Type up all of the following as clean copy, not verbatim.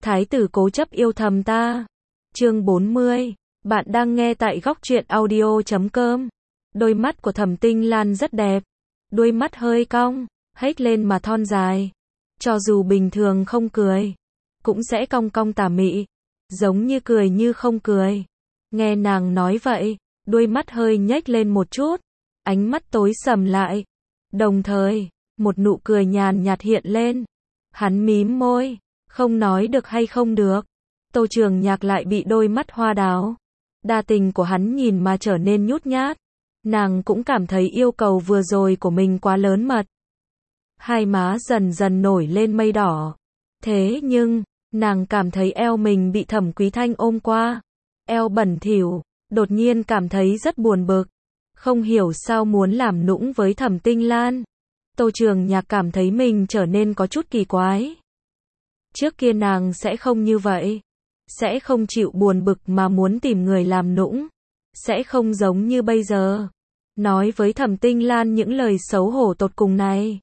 Thái tử cố chấp yêu thầm ta. Chương 40. Bạn đang nghe tại góc truyện audio.com. Đôi mắt của Thẩm Tinh Lan rất đẹp. Đuôi mắt hơi cong, hếch lên mà thon dài. Cho dù bình thường không cười, cũng sẽ cong cong tà mị, giống như cười như không cười. Nghe nàng nói vậy, đuôi mắt hơi nhếch lên một chút, ánh mắt tối sầm lại. Đồng thời, một nụ cười nhàn nhạt hiện lên. Hắn mím môi, không nói được hay không được. Tô Trường Nhạc lại bị đôi mắt hoa đào đa tình của hắn nhìn mà trở nên nhút nhát. Nàng cũng cảm thấy yêu cầu vừa rồi của mình quá lớn mật. Hai má dần dần nổi lên mây đỏ. Thế nhưng, nàng cảm thấy eo mình bị Thẩm Quý Thanh ôm qua. Eo bẩn thỉu, đột nhiên cảm thấy rất buồn bực. Không hiểu sao muốn làm nũng với Thẩm Tinh Lan. Tô Trường Nhạc cảm thấy mình trở nên có chút kỳ quái. Trước kia nàng sẽ không như vậy. Sẽ không chịu buồn bực mà muốn tìm người làm nũng. Sẽ không giống như bây giờ. Nói với Thẩm Tinh Lan những lời xấu hổ tột cùng này.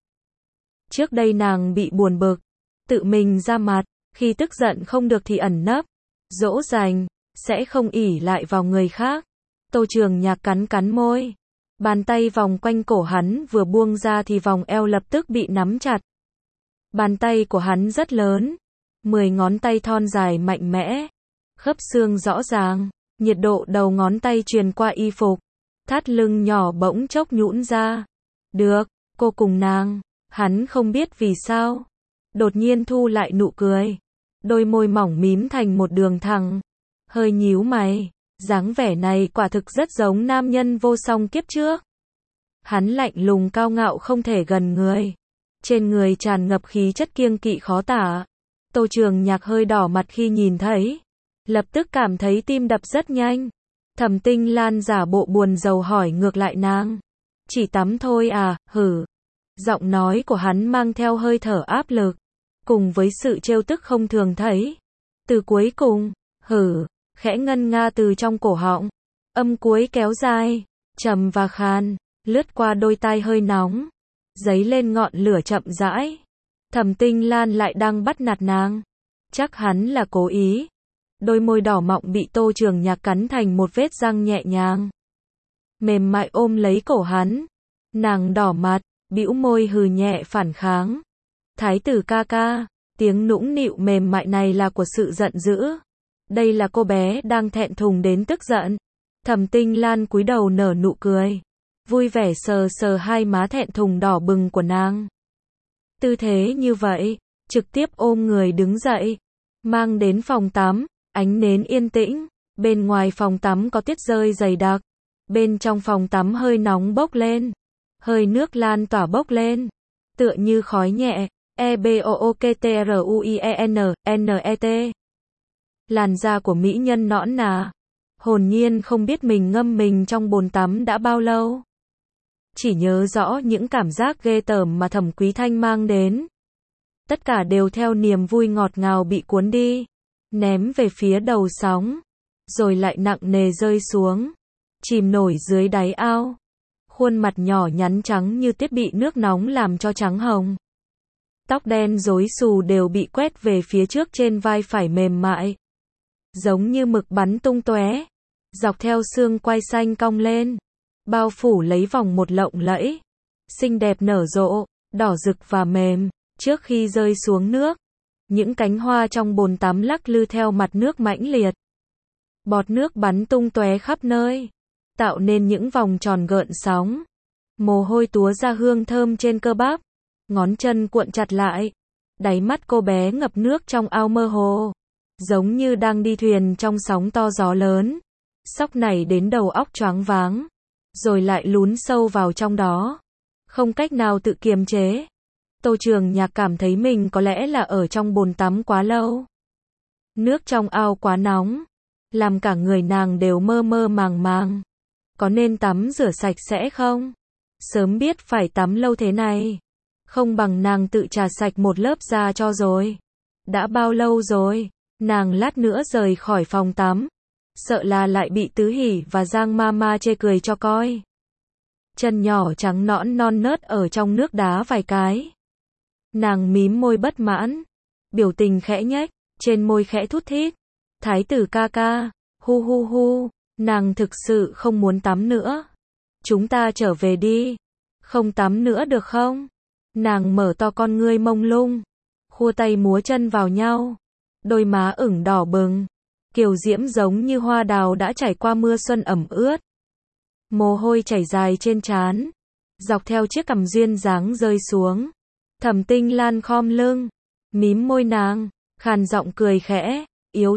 Trước đây nàng bị buồn bực, tự mình ra mặt, khi tức giận không được thì ẩn nấp, dỗ dành, sẽ không ỷ lại vào người khác. Tô Trường Nhạc cắn cắn môi. Bàn tay vòng quanh cổ hắn vừa buông ra thì vòng eo lập tức bị nắm chặt. Bàn tay của hắn rất lớn, 10 ngón tay thon dài mạnh mẽ, khớp xương rõ ràng, nhiệt độ đầu ngón tay truyền qua y phục, thắt lưng nhỏ bỗng chốc nhũn ra. Được, cô cùng nàng. Hắn không biết vì sao, đột nhiên thu lại nụ cười, đôi môi mỏng mím thành một đường thẳng, hơi nhíu mày, dáng vẻ này quả thực rất giống nam nhân vô song kiếp trước. Hắn lạnh lùng cao ngạo không thể gần người, trên người tràn ngập khí chất kiêng kỵ khó tả. Tô Trường Nhạc hơi đỏ mặt khi nhìn thấy, lập tức cảm thấy tim đập rất nhanh. Thẩm Tinh Lan giả bộ buồn rầu hỏi ngược lại nàng, chỉ tắm thôi à, hử. Giọng nói của hắn mang theo hơi thở áp lực, cùng với sự trêu tức không thường thấy. Từ cuối cùng, hử, khẽ ngân nga từ trong cổ họng, âm cuối kéo dài, trầm và khan, lướt qua đôi tai hơi nóng, dấy lên ngọn lửa chậm rãi. Thẩm Tinh Lan lại đang bắt nạt nàng. Chắc hắn là cố ý. Đôi môi đỏ mọng bị Tô Trường Nhạc cắn thành một vết răng nhẹ nhàng. Mềm mại ôm lấy cổ hắn. Nàng đỏ mặt, bĩu môi hừ nhẹ phản kháng. Thái tử ca ca, tiếng nũng nịu mềm mại này là của sự giận dữ. Đây là cô bé đang thẹn thùng đến tức giận. Thẩm Tinh Lan cúi đầu nở nụ cười, vui vẻ sờ sờ hai má thẹn thùng đỏ bừng của nàng. Tư thế như vậy, trực tiếp ôm người đứng dậy, mang đến phòng tắm, ánh nến yên tĩnh, bên ngoài phòng tắm có tuyết rơi dày đặc, bên trong phòng tắm hơi nóng bốc lên. Hơi nước lan tỏa bốc lên, tựa như khói nhẹ, EBOOKTRUIENNET. Làn da của mỹ nhân nõn nà, hồn nhiên không biết mình ngâm mình trong bồn tắm đã bao lâu. Chỉ nhớ rõ những cảm giác ghê tởm mà Thẩm Quý Thanh mang đến. Tất cả đều theo niềm vui ngọt ngào bị cuốn đi, ném về phía đầu sóng, rồi lại nặng nề rơi xuống, chìm nổi dưới đáy ao. Khuôn mặt nhỏ nhắn trắng như tuyết bị nước nóng làm cho trắng hồng. Tóc đen rối xù đều bị quét về phía trước trên vai phải mềm mại, giống như mực bắn tung tóe, dọc theo xương quai xanh cong lên, bao phủ lấy vòng một lộng lẫy, xinh đẹp nở rộ, đỏ rực và mềm. Trước khi rơi xuống nước, những cánh hoa trong bồn tắm lắc lư theo mặt nước mãnh liệt. Bọt nước bắn tung tóe khắp nơi, tạo nên những vòng tròn gợn sóng. Mồ hôi túa ra hương thơm trên cơ bắp, ngón chân cuộn chặt lại. Đáy mắt cô bé ngập nước trong ao mơ hồ, giống như đang đi thuyền trong sóng to gió lớn. Sóc nảy đến đầu óc choáng váng, rồi lại lún sâu vào trong đó, không cách nào tự kiềm chế. Tô Trường Nhạc cảm thấy mình có lẽ là ở trong bồn tắm quá lâu. Nước trong ao quá nóng, làm cả người nàng đều mơ mơ màng màng. Có nên tắm rửa sạch sẽ không? Sớm biết phải tắm lâu thế này. Không bằng nàng tự chà sạch một lớp da cho rồi. Đã bao lâu rồi, nàng lát nữa rời khỏi phòng tắm. Sợ là lại bị Tứ Hỷ và Giang Mama chê cười cho coi. Chân nhỏ trắng nõn non nớt ở trong nước đá vài cái. Nàng mím môi bất mãn, biểu tình khẽ nhếch, trên môi khẽ thút thít. Thái tử ca ca, hu hu hu, nàng thực sự không muốn tắm nữa. Chúng ta trở về đi. Không tắm nữa được không? Nàng mở to con ngươi mông lung, khua tay múa chân vào nhau, đôi má ửng đỏ bừng, kiều diễm giống như hoa đào đã trải qua mưa xuân ẩm ướt. Mồ hôi chảy dài trên trán, dọc theo chiếc cằm duyên dáng rơi xuống. Thẩm Tinh Lan khom lưng, mím môi nàng, khàn giọng cười khẽ, yếu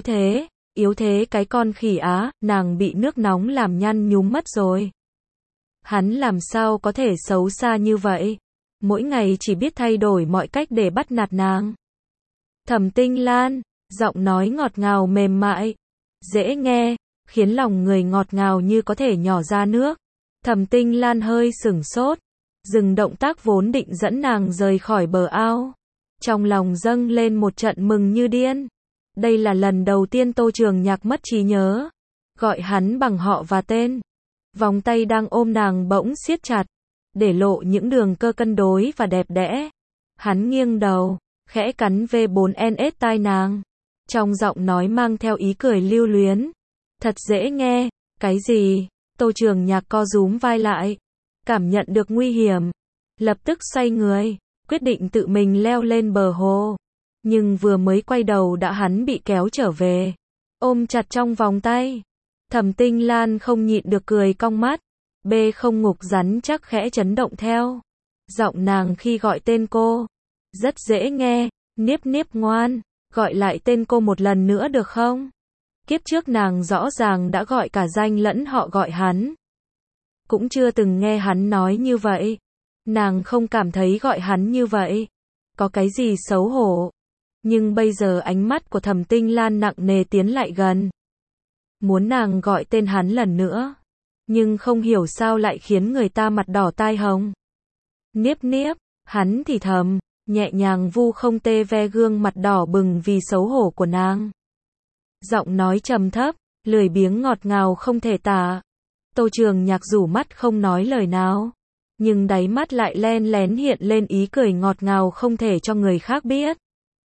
thế cái con khỉ á, nàng bị nước nóng làm nhăn nhúm mất rồi. Hắn làm sao có thể xấu xa như vậy, mỗi ngày chỉ biết thay đổi mọi cách để bắt nạt nàng. Thẩm Tinh Lan, giọng nói ngọt ngào mềm mại, dễ nghe, khiến lòng người ngọt ngào như có thể nhỏ ra nước. Thẩm Tinh Lan hơi sửng sốt, dừng động tác vốn định dẫn nàng rời khỏi bờ ao. Trong lòng dâng lên một trận mừng như điên. Đây là lần đầu tiên Tô Trường Nhạc mất trí nhớ, gọi hắn bằng họ và tên. Vòng tay đang ôm nàng bỗng siết chặt, để lộ những đường cơ cân đối và đẹp đẽ. Hắn nghiêng đầu, khẽ cắn V4NS tai nàng. Trong giọng nói mang theo ý cười lưu luyến. Thật dễ nghe, cái gì? Tô Trường Nhạc co rúm vai lại, cảm nhận được nguy hiểm. Lập tức xoay người, quyết định tự mình leo lên bờ hồ. Nhưng vừa mới quay đầu đã hắn bị kéo trở về, ôm chặt trong vòng tay. Thẩm Tinh Lan không nhịn được cười cong mắt. Không ngục rắn chắc khẽ chấn động theo. Giọng nàng khi gọi tên cô rất dễ nghe, Niếp Niếp ngoan, gọi lại tên cô một lần nữa được không? Kiếp trước nàng rõ ràng đã gọi cả danh lẫn họ gọi hắn. Cũng chưa từng nghe hắn nói như vậy. Nàng không cảm thấy gọi hắn như vậy có cái gì xấu hổ. Nhưng bây giờ ánh mắt của Thẩm Tinh Lan nặng nề tiến lại gần, muốn nàng gọi tên hắn lần nữa, nhưng không hiểu sao lại khiến người ta mặt đỏ tai hồng. Niếp Niếp, hắn thì thầm, nhẹ nhàng vu không tê ve gương mặt đỏ bừng vì xấu hổ của nàng. Giọng nói trầm thấp, lười biếng ngọt ngào không thể tả. Tô Trường Nhạc rủ mắt không nói lời nào, nhưng đáy mắt lại len lén hiện lên ý cười ngọt ngào không thể cho người khác biết.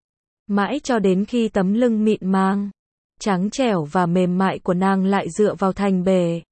Mãi cho đến khi tấm lưng mịn màng, trắng trẻo và mềm mại của nàng lại dựa vào thành bể,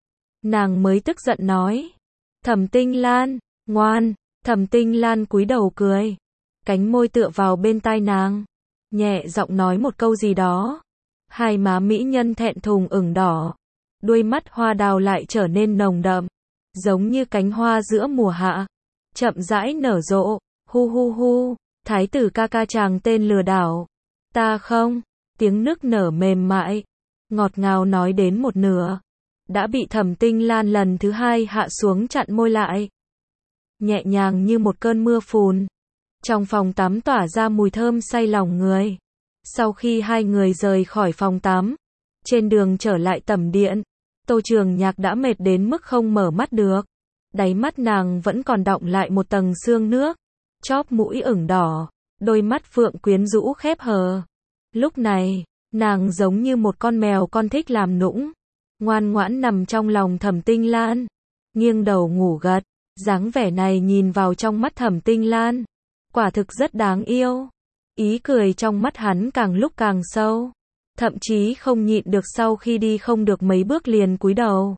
nàng mới tức giận nói. Thẩm Tinh Lan, ngoan. Thẩm Tinh Lan cúi đầu cười, cánh môi tựa vào bên tai nàng, nhẹ giọng nói một câu gì đó. Hai má mỹ nhân thẹn thùng ửng đỏ, đuôi mắt hoa đào lại trở nên nồng đậm, giống như cánh hoa giữa mùa hạ, chậm rãi nở rộ. Hu hu hu, thái tử ca ca chàng tên lừa đảo. Ta không, tiếng nức nở mềm mại, ngọt ngào nói đến một nửa, đã bị Thẩm Tinh Lan lần thứ hai hạ xuống chặn môi lại. Nhẹ nhàng như một cơn mưa phùn. Trong phòng tắm tỏa ra mùi thơm say lòng người. Sau khi hai người rời khỏi phòng tắm, trên đường trở lại tẩm điện, Tô Trường Nhạc đã mệt đến mức không mở mắt được. Đáy mắt nàng vẫn còn đọng lại một tầng sương nước, chóp mũi ửng đỏ, đôi mắt phượng quyến rũ khép hờ. Lúc này, nàng giống như một con mèo con thích làm nũng, ngoan ngoãn nằm trong lòng Thẩm Tinh Lan, nghiêng đầu ngủ gật. Dáng vẻ này nhìn vào trong mắt Thẩm Tinh Lan, quả thực rất đáng yêu. Ý cười trong mắt hắn càng lúc càng sâu, thậm chí không nhịn được sau khi đi không được mấy bước liền cúi đầu,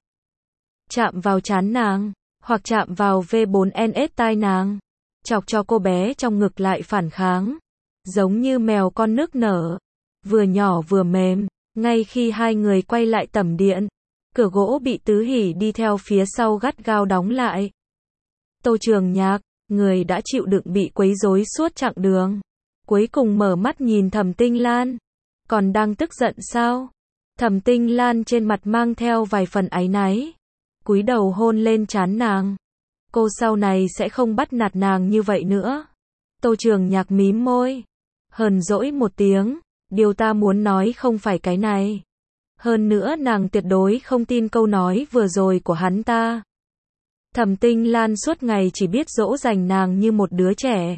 chạm vào trán nàng, hoặc chạm vào V4NS tai nàng, chọc cho cô bé trong ngực lại phản kháng, giống như mèo con nức nở, vừa nhỏ vừa mềm. Ngay khi hai người quay lại tẩm điện, cửa gỗ bị Tứ Hỷ đi theo phía sau gắt gao đóng lại. Tô Trường Nhạc, người đã chịu đựng bị quấy rối suốt chặng đường, cuối cùng mở mắt nhìn Thẩm Tinh Lan. Còn đang tức giận sao? Thẩm Tinh Lan trên mặt mang theo vài phần áy náy, cúi đầu hôn lên trán nàng. Cô sau này sẽ không bắt nạt nàng như vậy nữa. Tô Trường Nhạc mím môi, hờn dỗi một tiếng, điều ta muốn nói không phải cái này. Hơn nữa nàng tuyệt đối không tin câu nói vừa rồi của hắn ta. Thẩm Tinh Lan suốt ngày chỉ biết dỗ dành nàng như một đứa trẻ.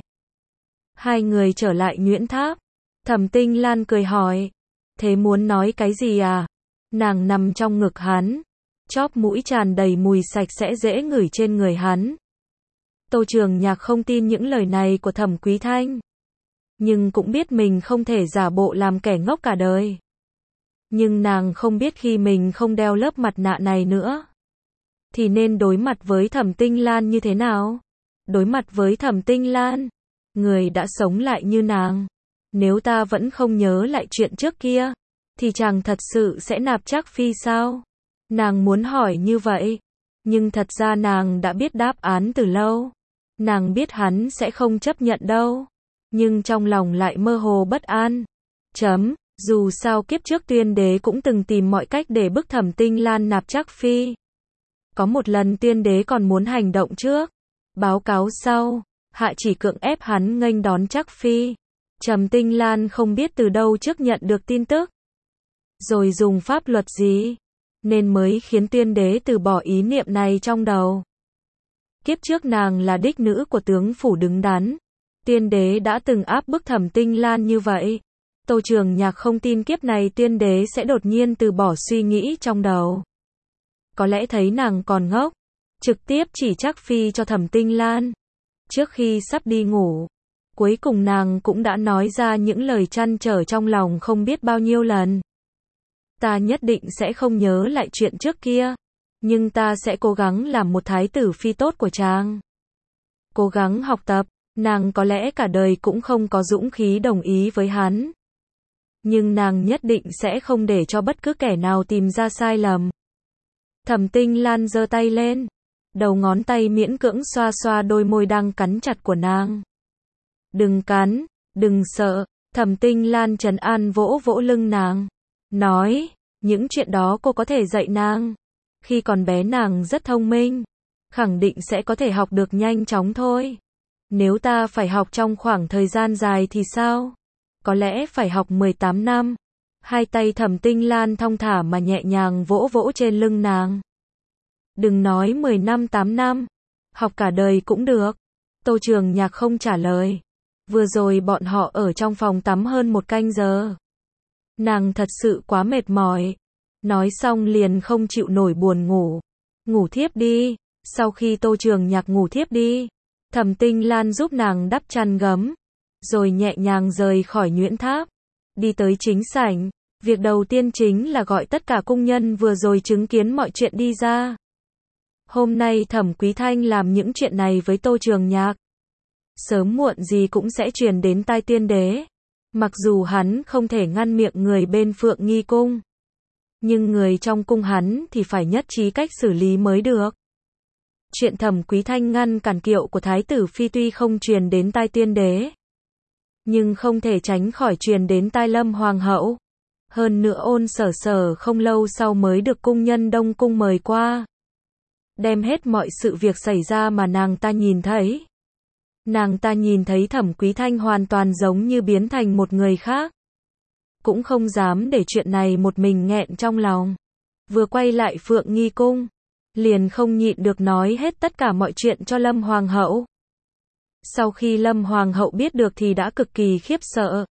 Hai người trở lại Nguyễn Tháp. Thẩm Tinh Lan cười hỏi, thế muốn nói cái gì à? Nàng nằm trong ngực hắn, chóp mũi tràn đầy mùi sạch sẽ dễ ngửi trên người hắn. Tô Trường Nhạc không tin những lời này của Thẩm Quý Thanh. nhưng cũng biết mình không thể giả bộ làm kẻ ngốc cả đời. Nhưng nàng không biết khi mình không đeo lớp mặt nạ này nữa, thì nên đối mặt với Thẩm Tinh Lan như thế nào? Đối mặt với Thẩm Tinh Lan, người đã sống lại như nàng. Nếu ta vẫn không nhớ lại chuyện trước kia, thì chàng thật sự sẽ nạp Trác Phi sao? Nàng muốn hỏi như vậy, nhưng thật ra nàng đã biết đáp án từ lâu. Nàng biết hắn sẽ không chấp nhận đâu, nhưng trong lòng lại mơ hồ bất an. Dù sao kiếp trước Tuyên Đế cũng từng tìm mọi cách để bức Thẩm Tinh Lan nạp Trác Phi. Có một lần Tuyên Đế còn muốn hành động trước, báo cáo sau, hạ chỉ cưỡng ép hắn nghênh đón Trác Phi. Thẩm Tinh Lan không biết từ đâu trước nhận được tin tức, rồi dùng pháp luật gì, nên mới khiến Tuyên Đế từ bỏ ý niệm này trong đầu. Kiếp trước nàng là đích nữ của tướng phủ đứng đắn, Tuyên Đế đã từng áp bức Thẩm Tinh Lan như vậy. Tô Trường Nhạc không tin kiếp này Tuyên Đế sẽ đột nhiên từ bỏ suy nghĩ trong đầu. Có lẽ thấy nàng còn ngốc, trực tiếp chỉ Trác Phi cho Thẩm Tinh Lan. Trước khi sắp đi ngủ, cuối cùng nàng cũng đã nói ra những lời trăn trở trong lòng không biết bao nhiêu lần. Ta nhất định sẽ không nhớ lại chuyện trước kia, nhưng ta sẽ cố gắng làm một thái tử phi tốt của chàng. Cố gắng học tập, nàng có lẽ cả đời cũng không có dũng khí đồng ý với hắn. Nhưng nàng nhất định sẽ không để cho bất cứ kẻ nào tìm ra sai lầm. Thẩm Tinh Lan giơ tay lên, đầu ngón tay miễn cưỡng xoa xoa đôi môi đang cắn chặt của nàng. Đừng cắn, đừng sợ, Thẩm Tinh Lan trấn an vỗ vỗ lưng nàng, nói, những chuyện đó cô có thể dạy nàng. Khi còn bé nàng rất thông minh, khẳng định sẽ có thể học được nhanh chóng thôi. Nếu ta phải học trong khoảng thời gian dài thì sao? Có lẽ phải học 18 năm. Hai tay Thẩm Tinh Lan thong thả mà nhẹ nhàng vỗ vỗ trên lưng nàng. Đừng nói 10 năm 8 năm, học cả đời cũng được. Tô Trường Nhạc không trả lời. Vừa rồi bọn họ ở trong phòng tắm hơn 1 canh giờ. Nàng thật sự quá mệt mỏi. Nói xong liền không chịu nổi buồn ngủ. Ngủ thiếp đi. Sau khi Tô Trường Nhạc ngủ thiếp đi, Thẩm Tinh Lan giúp nàng đắp chăn gấm, rồi nhẹ nhàng rời khỏi nhuyễn tháp, đi tới chính sảnh. Việc đầu tiên chính là gọi tất cả cung nhân vừa rồi chứng kiến mọi chuyện đi ra. Hôm nay Thẩm Quý Thanh làm những chuyện này với Tô Trường Nhạc, sớm muộn gì cũng sẽ truyền đến tai Tuyên Đế. Mặc dù hắn không thể ngăn miệng người bên Phượng Nghi Cung, nhưng người trong cung hắn thì phải nhất trí cách xử lý mới được. Chuyện Thẩm Quý Thanh ngăn cản kiệu của Thái tử Phi tuy không truyền đến tai Tuyên Đế, nhưng không thể tránh khỏi truyền đến tai Lâm Hoàng hậu. Hơn nữa Ôn Sở Sở không lâu sau mới được cung nhân Đông Cung mời qua, đem hết mọi sự việc xảy ra mà nàng ta nhìn thấy. Nàng ta nhìn thấy Thẩm Quý Thanh hoàn toàn giống như biến thành một người khác. Cũng không dám để chuyện này một mình nghẹn trong lòng. Vừa quay lại Phượng Nghi Cung, liền không nhịn được nói hết tất cả mọi chuyện cho Lâm Hoàng hậu. Sau khi Lâm Hoàng hậu biết được thì đã cực kỳ khiếp sợ.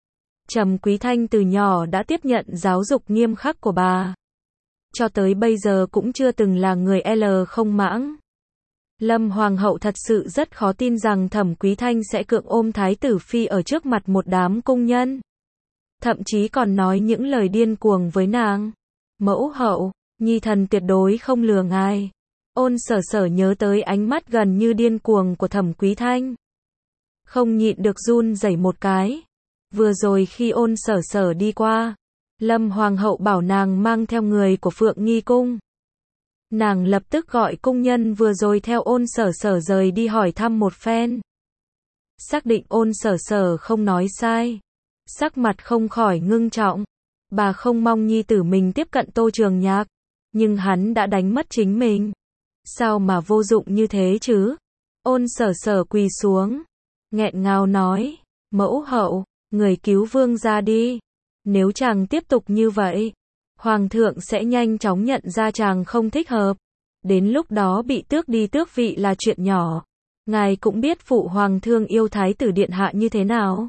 Thẩm Quý Thanh từ nhỏ đã tiếp nhận giáo dục nghiêm khắc của bà, cho tới bây giờ cũng chưa từng là người không mãng. Lâm Hoàng hậu thật sự rất khó tin rằng Thẩm Quý Thanh sẽ cưỡng ôm Thái tử Phi ở trước mặt một đám cung nhân. Thậm chí còn nói những lời điên cuồng với nàng. Mẫu hậu, nhi thần tuyệt đối không lừa ngài. Ôn Sở Sở nhớ tới ánh mắt gần như điên cuồng của Thẩm Quý Thanh, không nhịn được run rẩy một cái. Vừa rồi khi Ôn Sở Sở đi qua, Lâm Hoàng hậu bảo nàng mang theo người của Phượng Nghi Cung. Nàng lập tức gọi cung nhân vừa rồi theo Ôn Sở Sở rời đi hỏi thăm một phen. Xác định Ôn Sở Sở không nói sai, sắc mặt không khỏi ngưng trọng. Bà không mong nhi tử mình tiếp cận Tô Trường Nhạc, nhưng hắn đã đánh mất chính mình. Sao mà vô dụng như thế chứ? Ôn Sở Sở quỳ xuống, nghẹn ngào nói, mẫu hậu, người cứu vương gia đi. Nếu chàng tiếp tục như vậy, Hoàng thượng sẽ nhanh chóng nhận ra chàng không thích hợp. Đến lúc đó bị tước đi tước vị là chuyện nhỏ. Ngài cũng biết phụ hoàng thương yêu thái tử điện hạ như thế nào.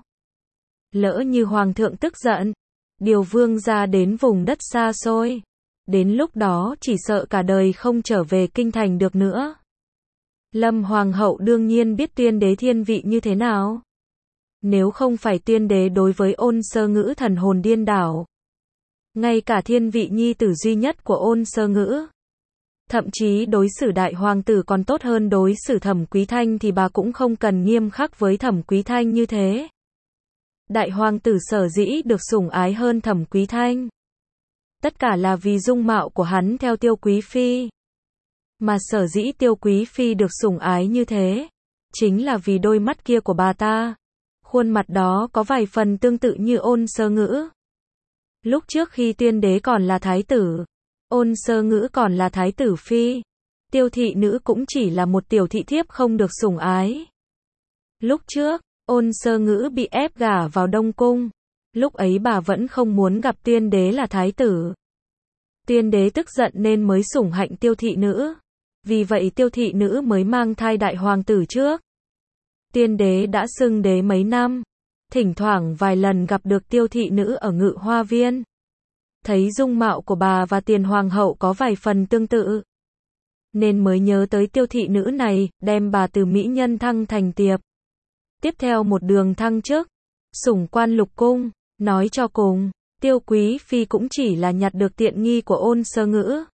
Lỡ như hoàng thượng tức giận, điều vương gia đến vùng đất xa xôi, đến lúc đó chỉ sợ cả đời không trở về kinh thành được nữa. Lâm Hoàng hậu đương nhiên biết Tuyên Đế thiên vị như thế nào. Nếu không phải tiên đế đối với Ôn Sơ Ngữ thần hồn điên đảo, ngay cả thiên vị nhi tử duy nhất của Ôn Sơ Ngữ, thậm chí đối xử đại hoàng tử còn tốt hơn đối xử Thẩm Quý Thanh thì bà cũng không cần nghiêm khắc với Thẩm Quý Thanh như thế. Đại hoàng tử sở dĩ được sủng ái hơn Thẩm Quý Thanh, tất cả là vì dung mạo của hắn theo Tiêu Quý Phi. Mà sở dĩ Tiêu Quý Phi được sủng ái như thế, chính là vì đôi mắt kia của bà ta. Khuôn mặt đó có vài phần tương tự như Ôn Sơ Ngữ. Lúc trước khi tiên đế còn là thái tử, Ôn Sơ Ngữ còn là thái tử phi, Tiêu thị nữ cũng chỉ là một tiểu thị thiếp không được sủng ái. Lúc trước, Ôn Sơ Ngữ bị ép gả vào Đông Cung. Lúc ấy bà vẫn không muốn gặp tiên đế là thái tử. Tiên đế tức giận nên mới sủng hạnh Tiêu thị nữ. Vì vậy Tiêu thị nữ mới mang thai đại hoàng tử trước. Tiên đế đã xưng đế mấy năm, thỉnh thoảng vài lần gặp được Tiêu thị nữ ở Ngự Hoa Viên. Thấy dung mạo của bà và tiền hoàng hậu có vài phần tương tự, nên mới nhớ tới Tiêu thị nữ này, đem bà từ mỹ nhân thăng thành tiệp. Tiếp theo một đường thăng chức, sủng quan lục cung. Nói cho cùng, Tiêu Quý Phi cũng chỉ là nhặt được tiện nghi của Ôn Sơ Ngữ.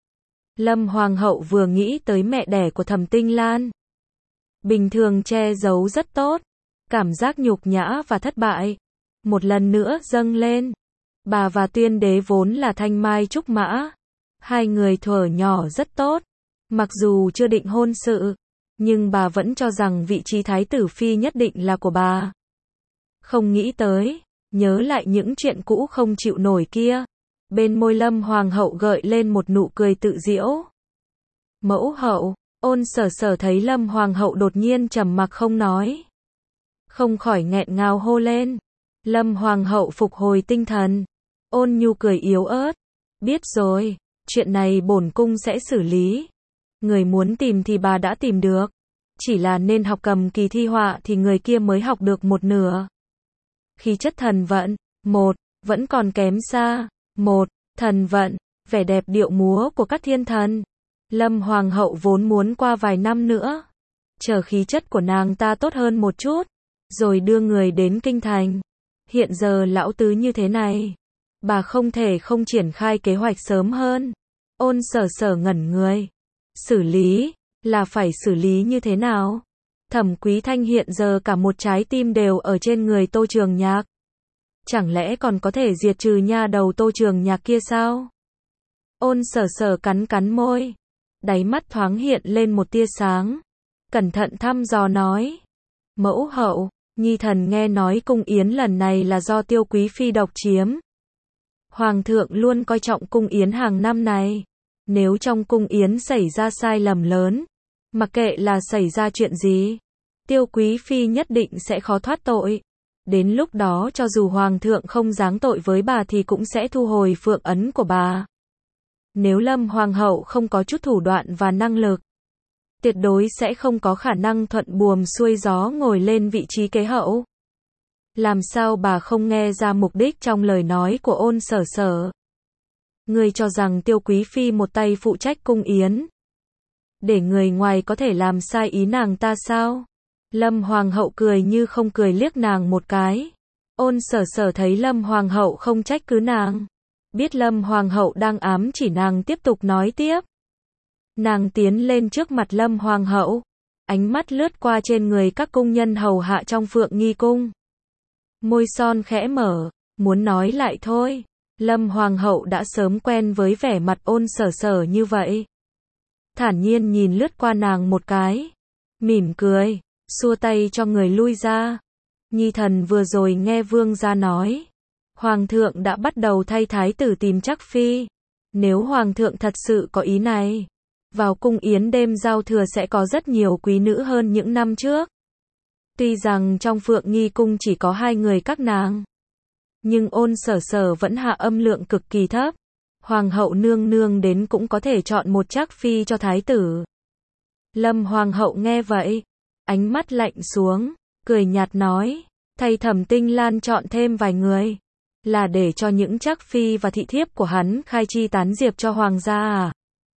Lâm Hoàng hậu vừa nghĩ tới mẹ đẻ của Thẩm Tinh Lan, bình thường che giấu rất tốt, cảm giác nhục nhã và thất bại một lần nữa dâng lên. Bà và tiên đế vốn là thanh mai trúc mã, hai người thuở nhỏ rất tốt, mặc dù chưa định hôn sự, nhưng bà vẫn cho rằng vị trí thái tử phi nhất định là của bà. Không nghĩ tới, nhớ lại những chuyện cũ không chịu nổi kia, bên môi Lâm Hoàng hậu gợi lên một nụ cười tự giễu. Mẫu hậu, Ôn Sở Sở thấy Lâm Hoàng hậu đột nhiên trầm mặc không nói, không khỏi nghẹn ngào hô lên. Lâm Hoàng hậu phục hồi tinh thần, ôn nhu cười yếu ớt, biết rồi, chuyện này bổn cung sẽ xử lý. Người muốn tìm thì bà đã tìm được, chỉ là nên học cầm kỳ thi họa thì người kia mới học được một nửa. Khí chất thần vận, một, vẫn còn kém xa, một, thần vận, vẻ đẹp điệu múa của các thiên thần. Lâm Hoàng hậu vốn muốn qua vài năm nữa, chờ khí chất của nàng ta tốt hơn một chút, rồi đưa người đến kinh thành. Hiện giờ lão tứ như thế này, bà không thể không triển khai kế hoạch sớm hơn. Ôn Sở Sở ngẩn người. Xử lý, là phải xử lý như thế nào? Thẩm Quý Thanh hiện giờ cả một trái tim đều ở trên người Tô Trường Nhạc. Chẳng lẽ còn có thể diệt trừ nha đầu Tô Trường Nhạc kia sao? Ôn Sở Sở cắn cắn môi, đáy mắt thoáng hiện lên một tia sáng, cẩn thận thăm dò nói. Mẫu hậu, nhi thần nghe nói cung yến lần này là do Tiêu Quý Phi độc chiếm. Hoàng thượng luôn coi trọng cung yến hàng năm này. Nếu trong cung yến xảy ra sai lầm lớn, mặc kệ là xảy ra chuyện gì, Tiêu Quý Phi nhất định sẽ khó thoát tội. Đến lúc đó cho dù Hoàng thượng không giáng tội với bà thì cũng sẽ thu hồi phượng ấn của bà. Nếu Lâm Hoàng hậu không có chút thủ đoạn và năng lực, tuyệt đối sẽ không có khả năng thuận buồm xuôi gió ngồi lên vị trí kế hậu. Làm sao bà không nghe ra mục đích trong lời nói của Ôn Sở Sở? Ngươi cho rằng Tiêu Quý Phi một tay phụ trách cung yến, để người ngoài có thể làm sai ý nàng ta sao? Lâm Hoàng hậu cười như không cười liếc nàng một cái. Ôn Sở Sở thấy Lâm Hoàng hậu không trách cứ nàng, biết Lâm Hoàng hậu đang ám chỉ nàng tiếp tục nói tiếp. Nàng tiến lên trước mặt Lâm Hoàng hậu, ánh mắt lướt qua trên người các cung nhân hầu hạ trong Phượng Nghi cung. Môi son khẽ mở, muốn nói lại thôi. Lâm Hoàng hậu đã sớm quen với vẻ mặt Ôn Sở Sở như vậy. Thản nhiên nhìn lướt qua nàng một cái, mỉm cười, xua tay cho người lui ra. Nhi thần vừa rồi nghe vương gia nói, Hoàng thượng đã bắt đầu thay thái tử tìm chắc phi. Nếu Hoàng thượng thật sự có ý này, vào cung yến đêm giao thừa sẽ có rất nhiều quý nữ hơn những năm trước. Tuy rằng trong Phượng Nghi cung chỉ có 2 người các nàng, nhưng Ôn Sở Sở vẫn hạ âm lượng cực kỳ thấp. Hoàng hậu nương nương đến cũng có thể chọn một trác phi cho thái tử. Lâm Hoàng hậu nghe vậy, ánh mắt lạnh xuống, cười nhạt nói, thay Thẩm Tinh Lan chọn thêm vài người, là để cho những trác phi và thị thiếp của hắn khai chi tán diệp cho hoàng gia à?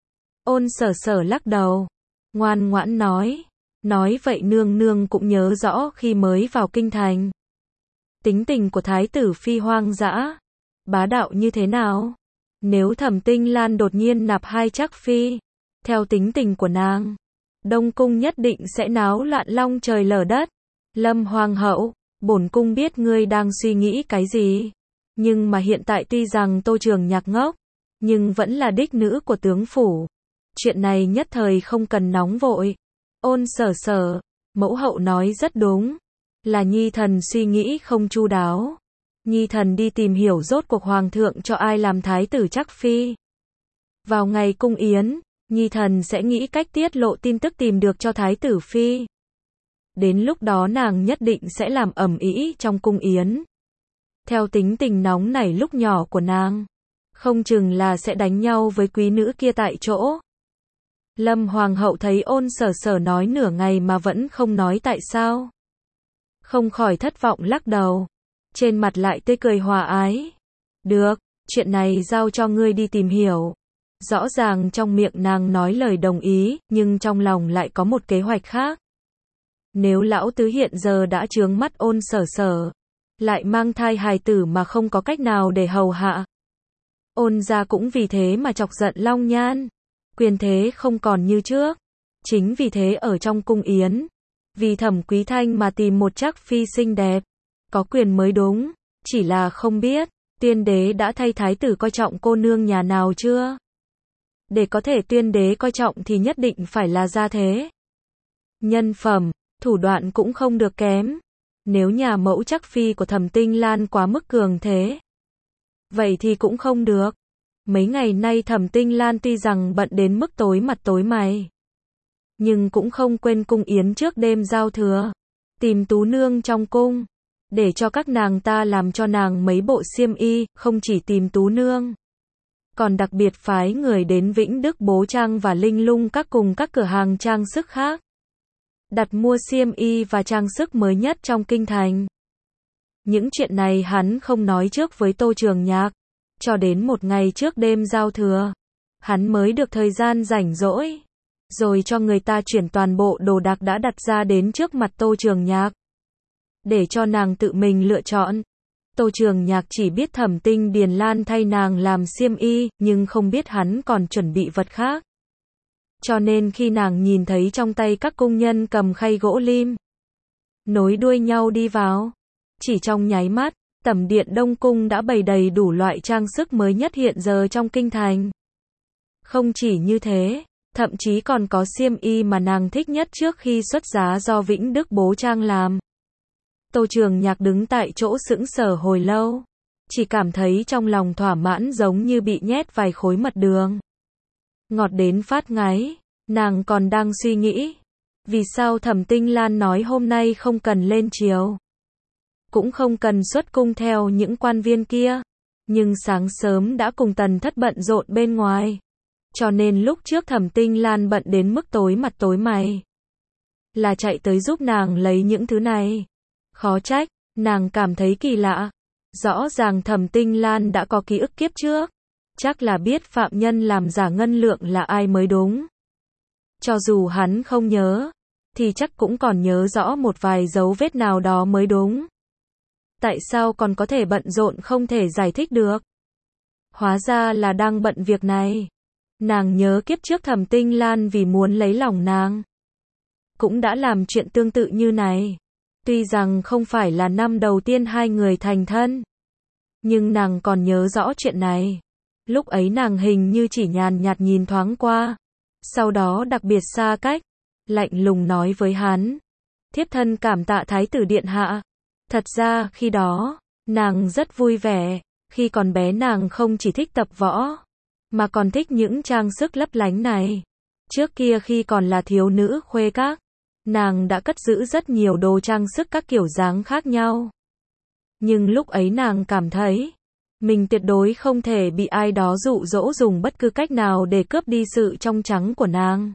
Ôn Sở Sở lắc đầu, ngoan ngoãn nói vậy nương nương cũng nhớ rõ khi mới vào kinh thành, Tính tình của thái tử phi hoang dã, bá đạo như thế nào? Nếu Thẩm Tinh Lan đột nhiên nạp hai trác phi, theo tính tình của nàng, Đông cung nhất định sẽ náo loạn long trời lở đất. Lâm Hoàng hậu, bổn cung biết ngươi đang suy nghĩ cái gì, nhưng mà hiện tại tuy rằng Tô Trường Nhạc ngốc, nhưng vẫn là đích nữ của tướng phủ. Chuyện này nhất thời không cần nóng vội. Ôn Sở Sở, mẫu hậu nói rất đúng, là nhi thần suy nghĩ không chu đáo. Nhi thần đi tìm hiểu rốt cuộc hoàng thượng cho ai làm thái tử trác phi. Vào ngày cung yến, nhi thần sẽ nghĩ cách tiết lộ tin tức tìm được cho thái tử phi. Đến lúc đó nàng nhất định sẽ làm ầm ĩ trong cung yến. Theo tính tình nóng nảy lúc nhỏ của nàng, không chừng là sẽ đánh nhau với quý nữ kia tại chỗ. Lâm Hoàng hậu thấy Ôn Sở Sở nói nửa ngày mà vẫn không nói tại sao, không khỏi thất vọng lắc đầu, trên mặt lại tươi cười hòa ái. Được, chuyện này giao cho ngươi đi tìm hiểu. Rõ ràng trong miệng nàng nói lời đồng ý, nhưng trong lòng lại có một kế hoạch khác. Nếu lão tứ hiện giờ đã chướng mắt Ôn Sở Sở, lại mang thai hài tử mà không có cách nào để hầu hạ, Ôn gia cũng vì thế mà chọc giận Long Nhan. Quyền thế không còn như trước. Chính vì thế ở trong cung yến, vì Thẩm Quý Thanh mà tìm một trác phi xinh đẹp, có quyền mới đúng, chỉ là không biết, tuyên đế đã thay thái tử coi trọng cô nương nhà nào chưa? Để có thể tuyên đế coi trọng thì nhất định phải là gia thế. Nhân phẩm, thủ đoạn cũng không được kém. Nếu nhà mẫu trác phi của Thẩm Tinh Lan quá mức cường thế, vậy thì cũng không được. Mấy ngày nay Thẩm Tinh Lan tuy rằng bận đến mức tối mặt tối mày, nhưng cũng không quên cung yến trước đêm giao thừa, tìm tú nương trong cung, để cho các nàng ta làm cho nàng mấy bộ xiêm y, không chỉ tìm tú nương, còn đặc biệt phái người đến Vĩnh Đức Bố Trang và Linh Lung các cùng các cửa hàng trang sức khác, đặt mua xiêm y và trang sức mới nhất trong kinh thành. Những chuyện này hắn không nói trước với Tô Trường Nhạc, cho đến một ngày trước đêm giao thừa, hắn mới được thời gian rảnh rỗi, rồi cho người ta chuyển toàn bộ đồ đạc đã đặt ra đến trước mặt Tô Trường Nhạc, để cho nàng tự mình lựa chọn. Tô Trường Nhạc chỉ biết Thẩm Tinh Điền Lan thay nàng làm xiêm y, nhưng không biết hắn còn chuẩn bị vật khác. Cho nên khi nàng nhìn thấy trong tay các cung nhân cầm khay gỗ lim, nối đuôi nhau đi vào, chỉ trong nháy mắt, tẩm điện Đông Cung đã bày đầy đủ loại trang sức mới nhất hiện giờ trong kinh thành. Không chỉ như thế, thậm chí còn có xiêm y mà nàng thích nhất trước khi xuất giá do Vĩnh Đức Bố Trang làm. Tô Trường Nhạc đứng tại chỗ sững sờ hồi lâu, chỉ cảm thấy trong lòng thỏa mãn giống như bị nhét vài khối mật đường. Ngọt đến phát ngái, nàng còn đang suy nghĩ, vì sao Thẩm Tinh Lan nói hôm nay không cần lên triều, cũng không cần xuất cung theo những quan viên kia, nhưng sáng sớm đã cùng Tần Thất bận rộn bên ngoài, cho nên lúc trước Thẩm Tinh Lan bận đến mức tối mặt tối mày, là chạy tới giúp nàng lấy những thứ này. Khó trách, nàng cảm thấy kỳ lạ, rõ ràng Thẩm Tinh Lan đã có ký ức kiếp trước, chắc là biết phạm nhân làm giả ngân lượng là ai mới đúng. Cho dù hắn không nhớ, thì chắc cũng còn nhớ rõ một vài dấu vết nào đó mới đúng. Tại sao còn có thể bận rộn không thể giải thích được? Hóa ra là đang bận việc này. Nàng nhớ kiếp trước Thẩm Tinh Lan vì muốn lấy lòng nàng, cũng đã làm chuyện tương tự như này. Tuy rằng không phải là năm đầu tiên hai người thành thân, nhưng nàng còn nhớ rõ chuyện này. Lúc ấy nàng hình như chỉ nhàn nhạt nhìn thoáng qua, sau đó đặc biệt xa cách, lạnh lùng nói với hắn: thiếp thân cảm tạ thái tử điện hạ. Thật ra khi đó, nàng rất vui vẻ, khi còn bé nàng không chỉ thích tập võ, mà còn thích những trang sức lấp lánh này. Trước kia khi còn là thiếu nữ khuê các, nàng đã cất giữ rất nhiều đồ trang sức các kiểu dáng khác nhau. Nhưng lúc ấy nàng cảm thấy, mình tuyệt đối không thể bị ai đó dụ dỗ dùng bất cứ cách nào để cướp đi sự trong trắng của nàng.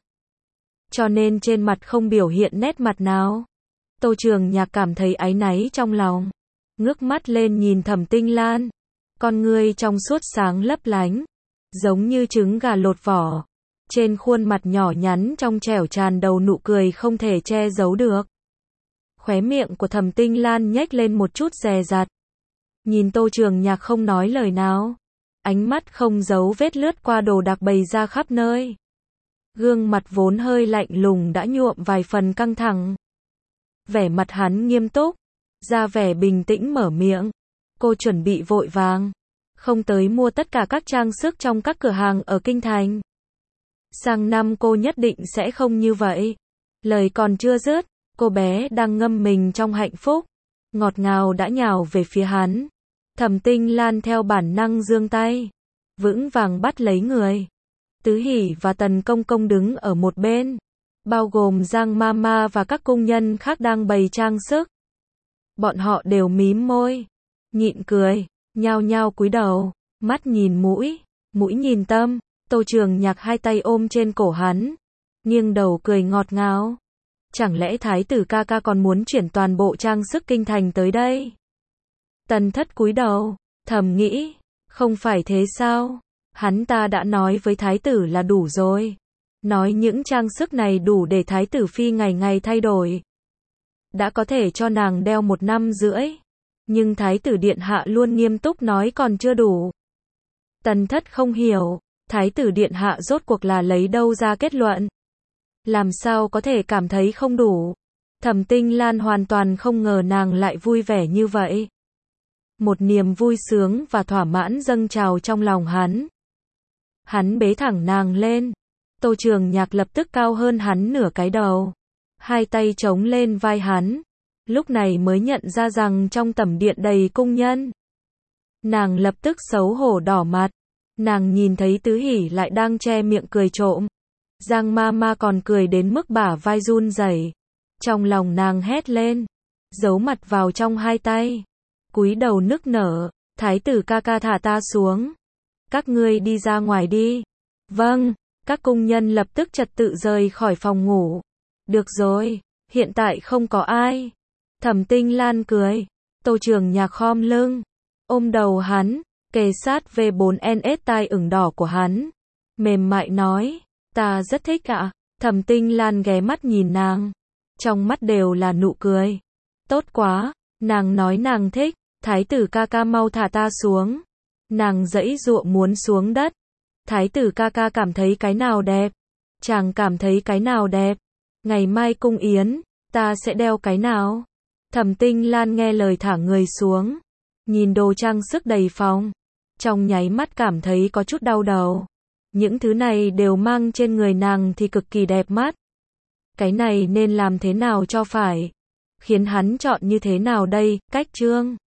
Cho nên trên mặt không biểu hiện nét mặt nào. Tô Trường Nhạc cảm thấy áy náy trong lòng, ngước mắt lên nhìn Thẩm Tinh Lan, con ngươi trong suốt sáng lấp lánh, giống như trứng gà lột vỏ. Trên khuôn mặt nhỏ nhắn trong trẻo tràn đầu nụ cười không thể che giấu được. Khóe miệng của Thẩm Tinh Lan nhếch lên một chút dè dặt. Nhìn Tô Trường Nhạc không nói lời nào. Ánh mắt không giấu vết lướt qua đồ đạc bày ra khắp nơi. Gương mặt vốn hơi lạnh lùng đã nhuộm vài phần căng thẳng. Vẻ mặt hắn nghiêm túc, ra vẻ bình tĩnh mở miệng. Cô chuẩn bị vội vàng, không tới mua tất cả các trang sức trong các cửa hàng ở Kinh Thành. Sang năm cô nhất định sẽ không như vậy. Lời còn chưa dứt, cô bé đang ngâm mình trong hạnh phúc, ngọt ngào đã nhào về phía hắn. Thẩm Tinh Lan theo bản năng giương tay, vững vàng bắt lấy người. Tứ Hỷ và Tần Công Công đứng ở một bên, bao gồm Giang Mama và các cung nhân khác đang bày trang sức. Bọn họ đều mím môi, nhịn cười, nhao nhao cúi đầu, mắt nhìn mũi, mũi nhìn tâm. Tô Trường Nhạc hai tay ôm trên cổ hắn, nghiêng đầu cười ngọt ngào. Chẳng lẽ thái tử ca ca còn muốn chuyển toàn bộ trang sức Kinh Thành tới đây? Tần Thất cúi đầu, thầm nghĩ, không phải thế sao? Hắn ta đã nói với thái tử là đủ rồi. Nói những trang sức này đủ để thái tử phi ngày ngày thay đổi. Đã có thể cho nàng đeo 1 năm rưỡi. Nhưng thái tử điện hạ luôn nghiêm túc nói còn chưa đủ. Tần Thất không hiểu, thái tử điện hạ rốt cuộc là lấy đâu ra kết luận? Làm sao có thể cảm thấy không đủ? Thẩm Tinh Lan hoàn toàn không ngờ nàng lại vui vẻ như vậy. Một niềm vui sướng và thỏa mãn dâng trào trong lòng hắn. Hắn bế thẳng nàng lên. Tô Trường Nhạc lập tức cao hơn hắn nửa cái đầu. Hai tay chống lên vai hắn. Lúc này mới nhận ra rằng trong tẩm điện đầy cung nhân. Nàng lập tức xấu hổ đỏ mặt. Nàng nhìn thấy Tứ Hỷ lại đang che miệng cười trộm. Giang Mama còn cười đến mức bả vai run rẩy. Trong lòng nàng hét lên, giấu mặt vào trong hai tay, cúi đầu nức nở. Thái tử ca ca thả ta xuống. Các ngươi đi ra ngoài đi. Vâng. Các cung nhân lập tức trật tự rời khỏi phòng ngủ. Được rồi, hiện tại không có ai. Thẩm Tinh Lan cười. Tô Trường Nhạc khom lưng, ôm đầu hắn, kề sát V4NS tai ửng đỏ của hắn. Mềm mại nói, ta rất thích ạ. Thẩm Tinh Lan ghé mắt nhìn nàng. Trong mắt đều là nụ cười. Tốt quá, nàng nói nàng thích. Thái tử ca ca mau thả ta xuống. Nàng giãy giụa muốn xuống đất. Thái tử ca ca cảm thấy cái nào đẹp? Chàng cảm thấy cái nào đẹp? Ngày mai cung yến, ta sẽ đeo cái nào? Thẩm Tinh Lan nghe lời thả người xuống. Nhìn đồ trang sức đầy phòng. Trong nháy mắt cảm thấy có chút đau đầu. Những thứ này đều mang trên người nàng thì cực kỳ đẹp mắt. Cái này nên làm thế nào cho phải? Khiến hắn chọn như thế nào đây? Cách chương